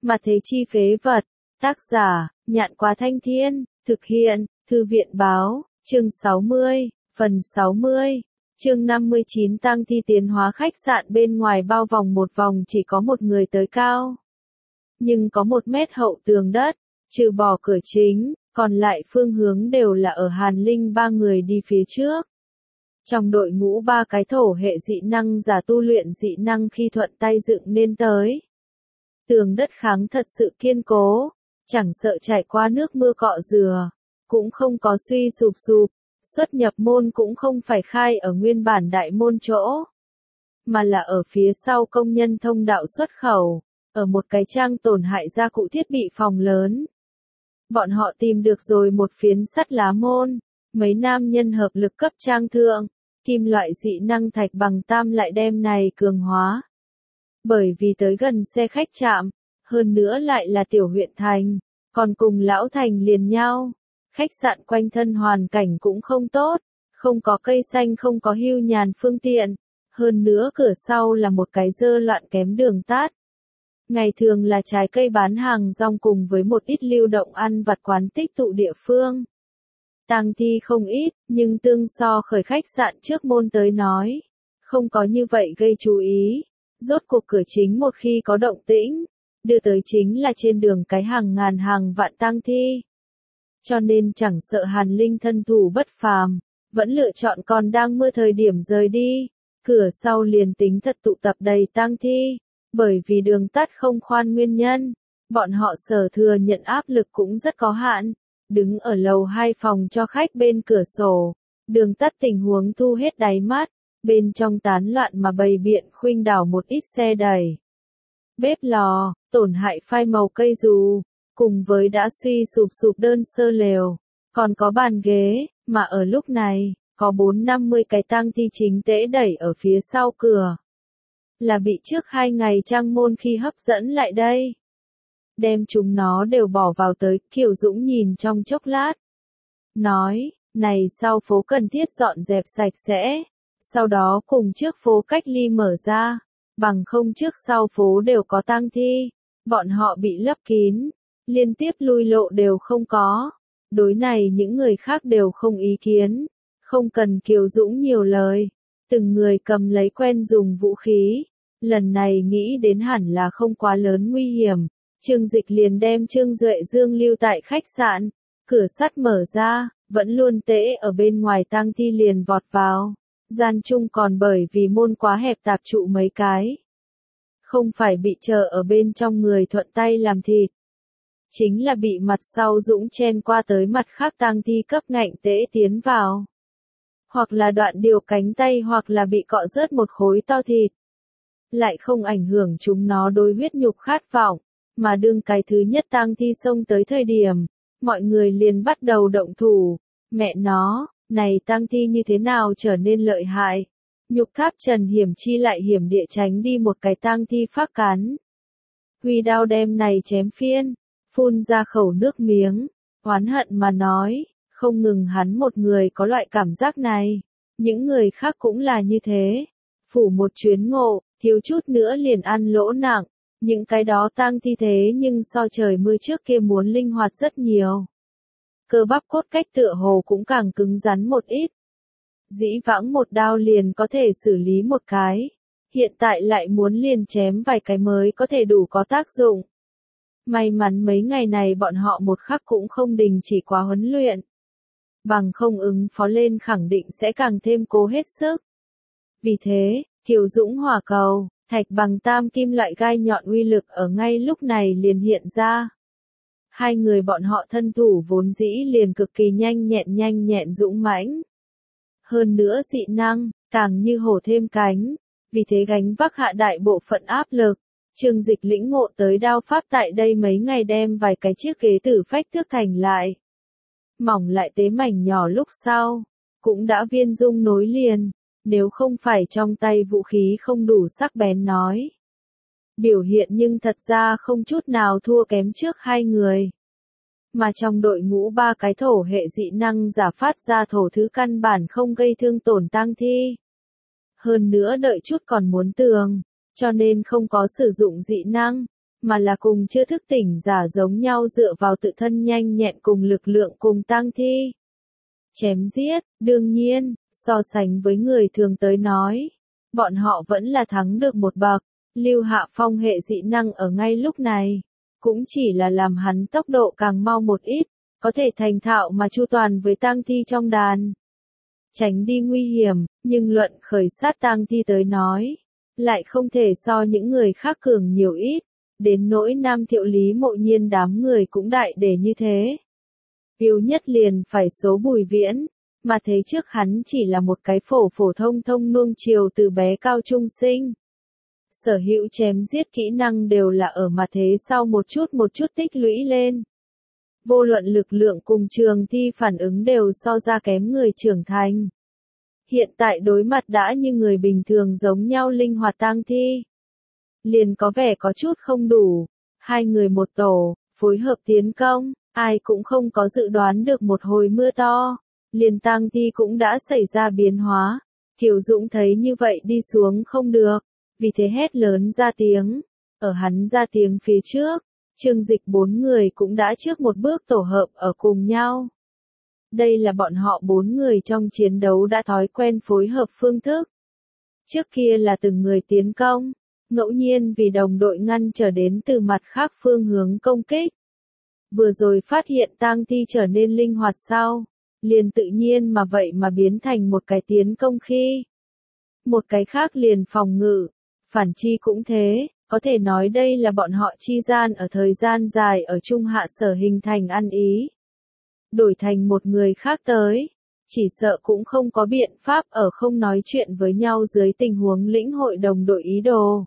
Mà thế chi phế vật. Tác giả, Nhạn Quá Thanh Thiên, thực hiện, Thư viện báo, chương 60, phần 60, chương 59 tang thi tiến hóa khách sạn bên ngoài bao vòng một vòng chỉ có một người tới cao. Nhưng có 1 mét hậu tường đất, trừ bỏ cửa chính, còn lại phương hướng đều là ở Hàn Linh 3 người đi phía trước. Trong đội ngũ 3 cái thổ hệ dị năng giả tu luyện dị năng khi thuận tay dựng nên tới. Tường đất kháng thật sự kiên cố, chẳng sợ trải qua nước mưa cọ rửa, cũng không có suy sụp sụp, xuất nhập môn cũng không phải khai ở nguyên bản đại môn chỗ, mà là ở phía sau công nhân thông đạo xuất khẩu, ở một cái trang tổn hại gia cụ thiết bị phòng lớn. Bọn họ tìm được rồi một phiến sắt lá môn, mấy nam nhân hợp lực cấp trang thượng, kim loại dị năng thạch bằng tam lại đem này cường hóa. Bởi vì tới gần xe khách trạm, hơn nữa lại là tiểu huyện thành, còn cùng lão thành liền nhau. Khách sạn quanh thân hoàn cảnh cũng không tốt, không có cây xanh, không có hưu nhàn phương tiện, hơn nữa cửa sau là một cái dơ loạn kém đường tát. Ngày thường là trái cây bán hàng rong cùng với một ít lưu động ăn vặt quán tích tụ địa phương. Tang thi không ít, nhưng tương so khởi khách sạn trước môn tới nói, không có như vậy gây chú ý. Rốt cuộc cửa chính một khi có động tĩnh, đưa tới chính là trên đường cái hàng ngàn hàng vạn tang thi. Cho nên chẳng sợ Hàn Linh thân thủ bất phàm, vẫn lựa chọn còn đang mưa thời điểm rời đi. Cửa sau liền tính thật tụ tập đầy tang thi, bởi vì đường tắt không khoan nguyên nhân, bọn họ sở thừa nhận áp lực cũng rất có hạn. Đứng ở lầu 2 phòng cho khách bên cửa sổ, đường tắt tình huống thu hết đáy mắt, bên trong tán loạn mà bày biện khuynh đảo một ít xe đẩy. Bếp lò, tổn hại phai màu cây dù, cùng với đã suy sụp sụp đơn sơ lều, còn có bàn ghế, mà ở lúc này, có 4-50 cái tang thi chính tễ đẩy ở phía sau cửa. Là bị trước 2 ngày trang môn khi hấp dẫn lại đây. Đem chúng nó đều bỏ vào tới, Kiều Dũng nhìn trong chốc lát. Nói, này sau phố cần thiết dọn dẹp sạch sẽ, sau đó cùng trước phố cách ly mở ra, bằng không trước sau phố đều có tang thi, bọn họ bị lấp kín, liên tiếp lui lộ đều không có. Đối này những người khác đều không ý kiến, không cần Kiều Dũng nhiều lời, từng người cầm lấy quen dùng vũ khí, lần này nghĩ đến hẳn là không quá lớn nguy hiểm. Trương Dịch liền đem Trương Duệ Dương lưu tại khách sạn, cửa sắt mở ra, vẫn luôn tễ ở bên ngoài tang thi liền vọt vào. Gian chung còn bởi vì môn quá hẹp tạp trụ mấy cái. Không phải bị chờ ở bên trong người thuận tay làm thịt. Chính là bị mặt sau Dũng chen qua tới mặt khác tang thi cấp ngạnh tễ tiến vào. Hoặc là đoạn điều cánh tay hoặc là bị cọ rớt một khối to thịt. Lại không ảnh hưởng chúng nó đối huyết nhục khát vọng. Mà đương cái thứ nhất tang thi xông tới thời điểm, mọi người liền bắt đầu động thủ. Mẹ nó, này tang thi như thế nào trở nên lợi hại. Nhục tháp Trần hiểm chi lại hiểm địa tránh đi một cái tang thi phát cắn. Huy đao đem này chém phiên, phun ra khẩu nước miếng, oán hận mà nói, không ngừng hắn một người có loại cảm giác này, những người khác cũng là như thế. Phủ một chuyến ngộ, thiếu chút nữa liền ăn lỗ nặng. Những cái đó tang thi thế nhưng so trời mưa trước kia muốn linh hoạt rất nhiều. Cơ bắp cốt cách tựa hồ cũng càng cứng rắn một ít. Dĩ vãng một đao liền có thể xử lý một cái. Hiện tại lại muốn liền chém vài cái mới có thể đủ có tác dụng. May mắn mấy ngày này bọn họ một khắc cũng không đình chỉ quá huấn luyện. Bằng không ứng phó lên khẳng định sẽ càng thêm cố hết sức. Vì thế, Kiều Dũng hỏa cầu, thạch bằng tam kim loại gai nhọn uy lực ở ngay lúc này liền hiện ra. Hai người bọn họ thân thủ vốn dĩ liền cực kỳ nhanh nhẹn dũng mãnh. Hơn nữa dị năng, càng như hổ thêm cánh, vì thế gánh vác hạ đại bộ phận áp lực. Trương Dịch lĩnh ngộ tới đao pháp tại đây mấy ngày đem vài cái chiếc ghế tử phách thước thành lại. Mỏng lại tế mảnh nhỏ lúc sau, cũng đã viên dung nối liền. Nếu không phải trong tay vũ khí không đủ sắc bén nói. Biểu hiện nhưng thật ra không chút nào thua kém trước 2 người. Mà trong đội ngũ 3 cái thổ hệ dị năng giả phát ra thổ thứ căn bản không gây thương tổn tang thi. Hơn nữa đợi chút còn muốn tường, cho nên không có sử dụng dị năng, mà là cùng chưa thức tỉnh giả giống nhau dựa vào tự thân nhanh nhẹn cùng lực lượng cùng tang thi. Chém giết, đương nhiên, so sánh với người thường tới nói, bọn họ vẫn là thắng được một bậc. Lưu Hạ Phong hệ dị năng ở ngay lúc này, cũng chỉ là làm hắn tốc độ càng mau một ít, có thể thành thạo mà chu toàn với tang thi trong đàn. Tránh đi nguy hiểm, nhưng luận khởi sát tang thi tới nói, lại không thể so những người khác cường nhiều ít, đến nỗi Nam Thiệu Lý Mộ Nhiên đám người cũng đại để như thế. Yếu nhất liền phải số Bùi Viễn, mà thế trước hắn chỉ là một cái phổ phổ thông thông nuông chiều từ bé cao trung sinh. Sở hữu chém giết kỹ năng đều là ở mà thế sau một chút tích lũy lên. Vô luận lực lượng cùng trường thi phản ứng đều so ra kém người trưởng thành. Hiện tại đối mặt đã như người bình thường giống nhau linh hoạt tang thi. Liền có vẻ có chút không đủ, hai người một tổ, phối hợp tiến công, ai cũng không có dự đoán được một hồi mưa to. Liền tang thi cũng đã xảy ra biến hóa. Kiều Dũng thấy như vậy đi xuống không được, vì thế hét lớn ra tiếng. Ở hắn ra tiếng phía trước, Trương Dịch 4 người cũng đã trước một bước tổ hợp ở cùng nhau. Đây là bọn họ 4 người trong chiến đấu đã thói quen phối hợp phương thức. Trước kia là từng người tiến công, ngẫu nhiên vì đồng đội ngăn trở đến từ mặt khác phương hướng công kích. Vừa rồi phát hiện tang thi trở nên linh hoạt sau, liền tự nhiên mà vậy mà biến thành một cái tiến công khi. Một cái khác liền phòng ngự, phản chi cũng thế, có thể nói đây là bọn họ chi gian ở thời gian dài ở trung hạ sở hình thành ăn ý. Đổi thành một người khác tới, chỉ sợ cũng không có biện pháp ở không nói chuyện với nhau dưới tình huống lĩnh hội đồng đội ý đồ.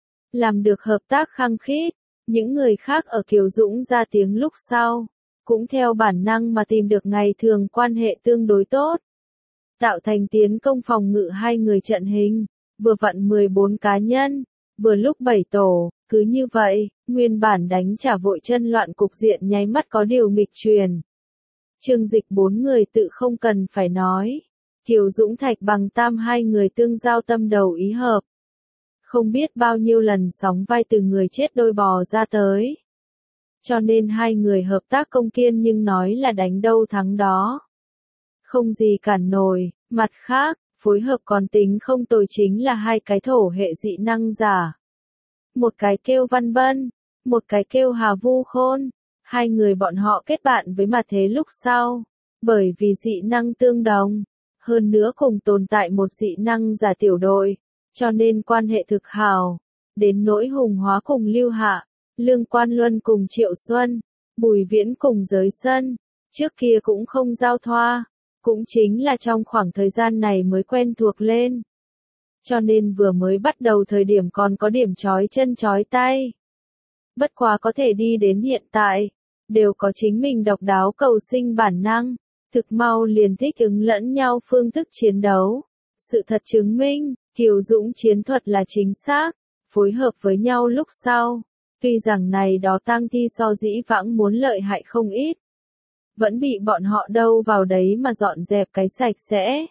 Làm được hợp tác khăng khít, những người khác ở Kiều Dũng ra tiếng lúc sau, cũng theo bản năng mà tìm được ngày thường quan hệ tương đối tốt. Tạo thành tiến công phòng ngự hai người trận hình, vừa vặn 14 cá nhân, vừa lúc 7 tổ, cứ như vậy, nguyên bản đánh trả vội chân loạn cục diện nháy mắt có điều nghịch truyền. Trương Dịch 4 người tự không cần phải nói, Kiều Dũng Thạch Bằng Tam hai người tương giao tâm đầu ý hợp. Không biết bao nhiêu lần sóng vai từ người chết đôi bò ra tới. Cho nên hai người hợp tác công kiên nhưng nói là đánh đâu thắng đó. Không gì cản nổi, mặt khác, phối hợp còn tính không tồi chính là hai cái thổ hệ dị năng giả. Một cái kêu Văn Bân, một cái kêu Hà Vu Khôn. Hai người bọn họ kết bạn với mặt thế lúc sau, bởi vì dị năng tương đồng, hơn nữa cùng tồn tại một dị năng giả tiểu đội, cho nên quan hệ thực hào. Đến nỗi Hùng Hóa cùng Lưu Hạ, Lương Quan Luân cùng Triệu Xuân, Bùi Viễn cùng Giới Sân, trước kia cũng không giao thoa, cũng chính là trong khoảng thời gian này mới quen thuộc lên. Cho nên vừa mới bắt đầu thời điểm còn có điểm chói chân chói tay. Bất quá có thể đi đến hiện tại, đều có chính mình độc đáo cầu sinh bản năng, thực mau liền thích ứng lẫn nhau phương thức chiến đấu. Sự thật chứng minh, Kiều Dũng chiến thuật là chính xác, phối hợp với nhau lúc sau. Tuy rằng này đó tang thi so dĩ vãng muốn lợi hại không ít, vẫn bị bọn họ đâu vào đấy mà dọn dẹp cái sạch sẽ.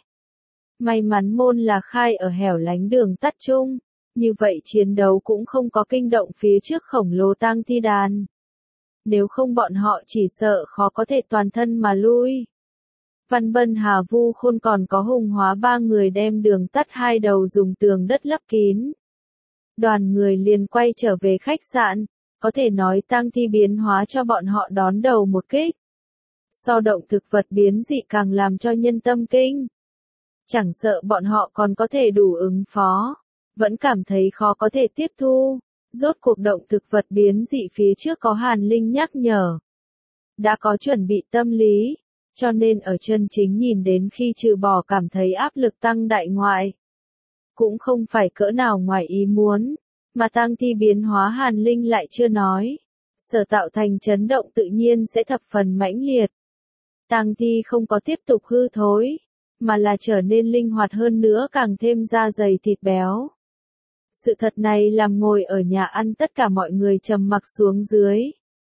May mắn môn là khai ở hẻo lánh đường tắt chung, như vậy chiến đấu cũng không có kinh động phía trước khổng lồ tang thi đàn. Nếu không bọn họ chỉ sợ khó có thể toàn thân mà lui. Văn Bân Hà Vu Khôn còn có Hùng Hóa ba người đem đường tắt hai đầu dùng tường đất lấp kín. Đoàn người liền quay trở về khách sạn, có thể nói tang thi biến hóa cho bọn họ đón đầu một kích. So động thực vật biến dị càng làm cho nhân tâm kinh. Chẳng sợ bọn họ còn có thể đủ ứng phó, vẫn cảm thấy khó có thể tiếp thu. Rốt cuộc động thực vật biến dị phía trước có Hàn Linh nhắc nhở. Đã có chuẩn bị tâm lý, cho nên ở chân chính nhìn đến khi trừ bỏ cảm thấy áp lực tăng đại ngoại. Cũng không phải cỡ nào ngoài ý muốn, mà tang thi biến hóa Hàn Linh lại chưa nói. Sở tạo thành chấn động tự nhiên sẽ thập phần mãnh liệt. Tang thi không có tiếp tục hư thối, mà là trở nên linh hoạt hơn nữa càng thêm da dày thịt béo. Sự thật này làm ngồi ở nhà ăn tất cả mọi người trầm mặc xuống dưới.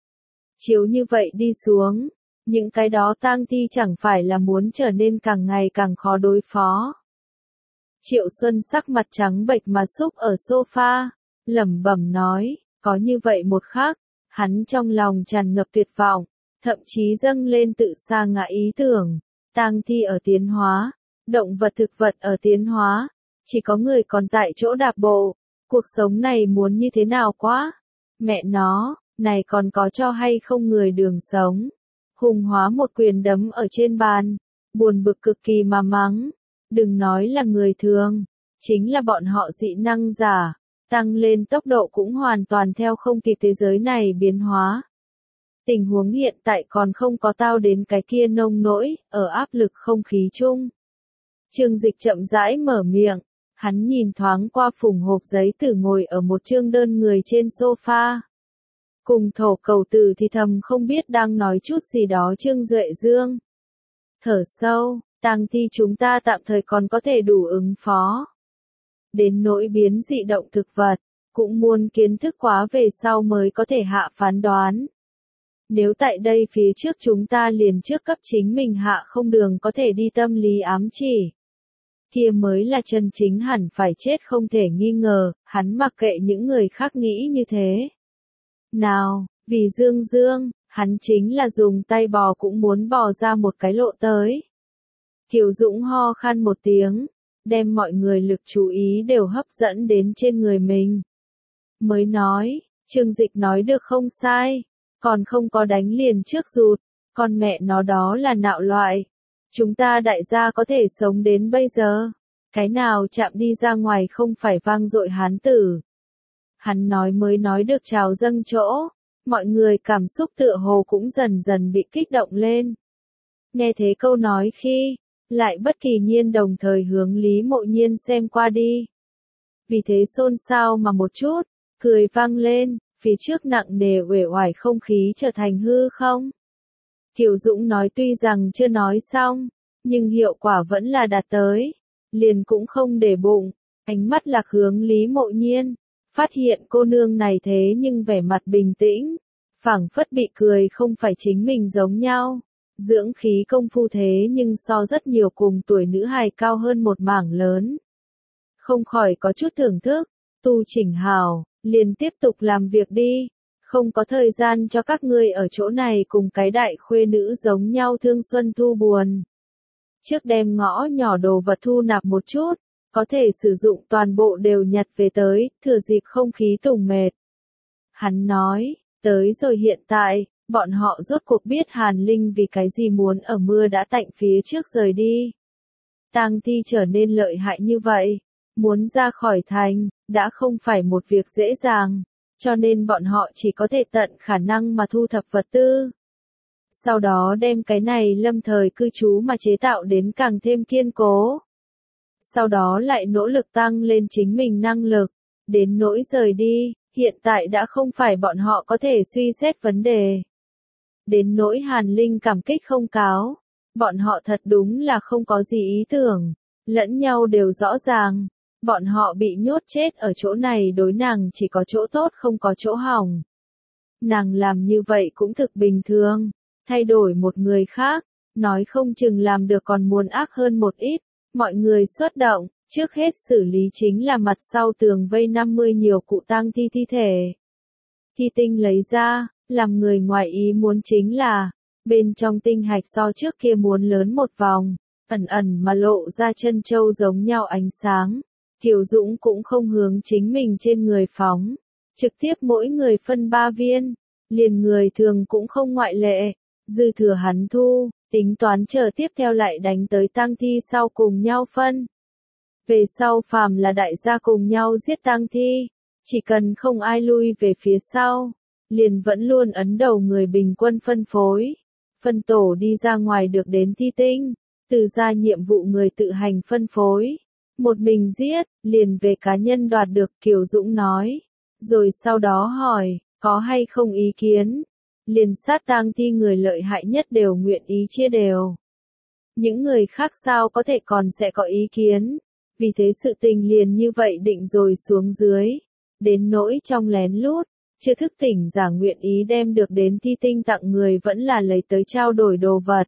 Chiếu như vậy đi xuống, những cái đó tang thi chẳng phải là muốn trở nên càng ngày càng khó đối phó. Triệu Xuân sắc mặt trắng bệch mà xúc ở sofa, lẩm bẩm nói, Có như vậy một khắc, hắn trong lòng tràn ngập tuyệt vọng, thậm chí dâng lên tự sa ngã ý tưởng, tang thi ở tiến hóa, động vật thực vật ở tiến hóa, chỉ có người còn tại chỗ đạp bộ, cuộc sống này muốn như thế nào quá, mẹ nó, này còn có cho hay không người đường sống. Hùng Hóa một quyền đấm ở trên bàn, buồn bực cực kỳ mà mắng, đừng nói là người thường, chính là bọn họ dị năng giả, tăng lên tốc độ cũng hoàn toàn theo không kịp thế giới này biến hóa. Tình huống hiện tại còn không có tao đến cái kia nông nỗi, ở áp lực không khí chung. Trương Dịch chậm rãi mở miệng, hắn nhìn thoáng qua phùng hộp giấy tử ngồi ở một chương đơn người trên sofa. Cùng thổ cầu tử thì thầm không biết đang nói chút gì đó Trương Duệ Dương. Thở sâu, tang thi chúng ta tạm thời còn có thể đủ ứng phó. Đến nỗi biến dị động thực vật, cũng muốn kiến thức quá về sau mới có thể hạ phán đoán. Nếu tại đây phía trước chúng ta liền trước cấp chính mình hạ không đường có thể đi tâm lý ám chỉ. Kia mới là chân chính hẳn phải chết không thể nghi ngờ, hắn mặc kệ những người khác nghĩ như thế. Nào, vì Dương Dương, hắn chính là dùng tay bò cũng muốn bò ra một cái lộ tới. Kiều Dũng ho khan một tiếng, đem mọi người lực chú ý đều hấp dẫn đến trên người mình. Mới nói, Trương Dịch nói được không sai, còn không có đánh liền trước rụt, con mẹ nó đó là nạo loại. Chúng ta đại gia có thể sống đến bây giờ, cái nào chạm đi ra ngoài không phải vang dội hán tử. Hắn nói mới nói được trào dâng chỗ, mọi người cảm xúc tựa hồ cũng dần dần bị kích động lên. Nghe thế câu nói khi, lại bất kỳ nhiên đồng thời hướng Lý Mộ Nhiên xem qua đi. Vì thế xôn xao mà một chút, cười vang lên, phía trước nặng nề uể oải không khí trở thành hư không. Kiều Dũng nói tuy rằng chưa nói xong, nhưng hiệu quả vẫn là đạt tới, liền cũng không để bụng, ánh mắt lạc hướng Lý Mộ Nhiên, phát hiện cô nương này thế nhưng vẻ mặt bình tĩnh, phảng phất bị cười không phải chính mình giống nhau. Dưỡng khí công phu thế nhưng so rất nhiều cùng tuổi nữ hài cao hơn một mảng lớn. Không khỏi có chút thưởng thức, tu chỉnh hào, liền tiếp tục làm việc đi, không có thời gian cho các ngươi ở chỗ này cùng cái đại khuê nữ giống nhau thương xuân thu buồn. Trước đem ngõ nhỏ đồ vật thu nạp một chút, có thể sử dụng toàn bộ đều nhặt về tới, thừa dịp không khí tùng mệt. Hắn nói, tới rồi hiện tại, bọn họ rốt cuộc biết Hàn Linh vì cái gì muốn ở mưa đã tạnh phía trước rời đi. Tang thi trở nên lợi hại như vậy, muốn ra khỏi thành, đã không phải một việc dễ dàng, cho nên bọn họ chỉ có thể tận khả năng mà thu thập vật tư. Sau đó đem cái này lâm thời cư trú mà chế tạo đến càng thêm kiên cố. Sau đó lại nỗ lực tăng lên chính mình năng lực, đến nỗi rời đi, hiện tại đã không phải bọn họ có thể suy xét vấn đề. Đến nỗi Hàn Linh cảm kích không cáo, bọn họ thật đúng là không có gì ý tưởng, lẫn nhau đều rõ ràng, bọn họ bị nhốt chết ở chỗ này đối nàng chỉ có chỗ tốt không có chỗ hỏng. Nàng làm như vậy cũng thực bình thường, thay đổi một người khác, nói không chừng làm được còn muốn ác hơn một ít, mọi người xuất động, trước hết xử lý chính là mặt sau tường vây 50 nhiều cụ tang thi thi thể. Thi tinh lấy ra, làm người ngoài ý muốn chính là, bên trong tinh hạch so trước kia muốn lớn một vòng, ẩn ẩn mà lộ ra chân châu giống nhau ánh sáng. Kiều Dũng cũng không hướng chính mình trên người phóng, trực tiếp mỗi người phân 3 viên, liền người thường cũng không ngoại lệ, dư thừa hắn thu, tính toán chờ tiếp theo lại đánh tới tang thi sau cùng nhau phân. Về sau phàm là đại gia cùng nhau giết tang thi, chỉ cần không ai lui về phía sau, liền vẫn luôn ấn đầu người bình quân phân phối, phân tổ đi ra ngoài được đến thi tinh, từ ra nhiệm vụ người tự hành phân phối. Một mình giết, liền về cá nhân đoạt được, Kiều Dũng nói. Rồi sau đó hỏi, có hay không ý kiến? Liền sát tang thi người lợi hại nhất đều nguyện ý chia đều. Những người khác sao có thể còn sẽ có ý kiến? Vì thế sự tình liền như vậy định rồi xuống dưới. Đến nỗi trong lén lút, chưa thức tỉnh giả nguyện ý đem được đến thi tinh tặng người vẫn là lấy tới trao đổi đồ vật.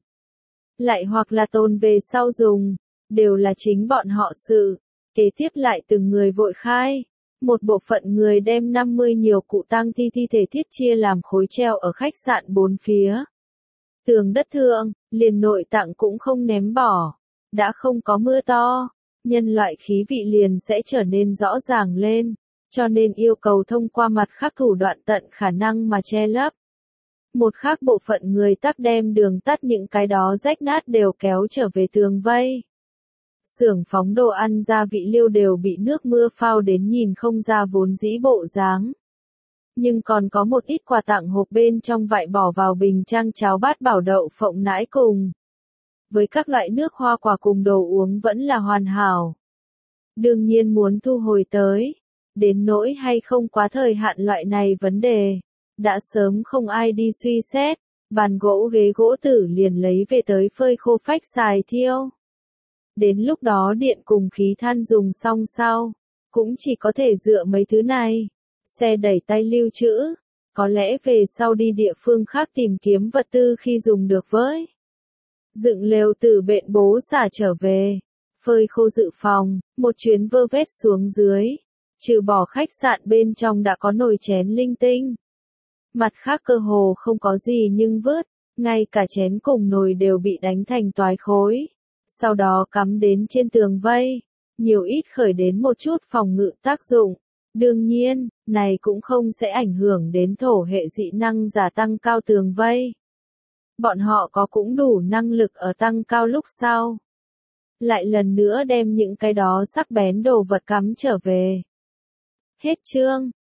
Lại hoặc là tồn về sau dùng. Đều là chính bọn họ sự, kế tiếp lại từng người vội khai, Một bộ phận người đem 50 nhiều cụ tang thi thi thể thiết chia làm khối treo ở khách sạn bốn phía. Tường đất thượng, liền nội tạng cũng không ném bỏ. Đã không có mưa to, nhân loại khí vị liền sẽ trở nên rõ ràng lên, cho nên yêu cầu thông qua mặt khác thủ đoạn tận khả năng mà che lấp. Một khác bộ phận người tắc đem đường tắt những cái đó rách nát đều kéo trở về tường vây. Xưởng phóng đồ ăn gia vị liêu đều bị nước mưa phao đến nhìn không ra vốn dĩ bộ dáng. Nhưng còn có một ít quà tặng hộp bên trong vại bỏ vào bình trang cháo bát bảo đậu phộng nãi cùng. Với các loại nước hoa quả cùng đồ uống vẫn là hoàn hảo. Đương nhiên muốn thu hồi tới. Đến nỗi hay không quá thời hạn loại này vấn đề. Đã sớm không ai đi suy xét. Bàn gỗ ghế gỗ tử liền lấy về tới phơi khô phách xài thiêu. Đến lúc đó điện cùng khí than dùng xong sau. Cũng chỉ có thể dựa mấy thứ này. Xe đẩy tay lưu trữ. Có lẽ về sau đi địa phương khác tìm kiếm vật tư khi dùng được với. Dựng lều từ bện bố xả trở về. Phơi khô dự phòng, một chuyến vơ vét xuống dưới. Trừ bỏ khách sạn bên trong đã có nồi chén linh tinh. Mặt khác cơ hồ không có gì nhưng vớt, ngay cả chén cùng nồi đều bị đánh thành toái khối. Sau đó cắm đến trên tường vây, nhiều ít khởi đến một chút phòng ngự tác dụng. Đương nhiên, này cũng không sẽ ảnh hưởng đến thổ hệ dị năng giả tăng cao tường vây. Bọn họ có cũng đủ năng lực ở tăng cao lúc sau. Lại lần nữa đem những cái đó sắc bén đồ vật cắm trở về. Hết chương.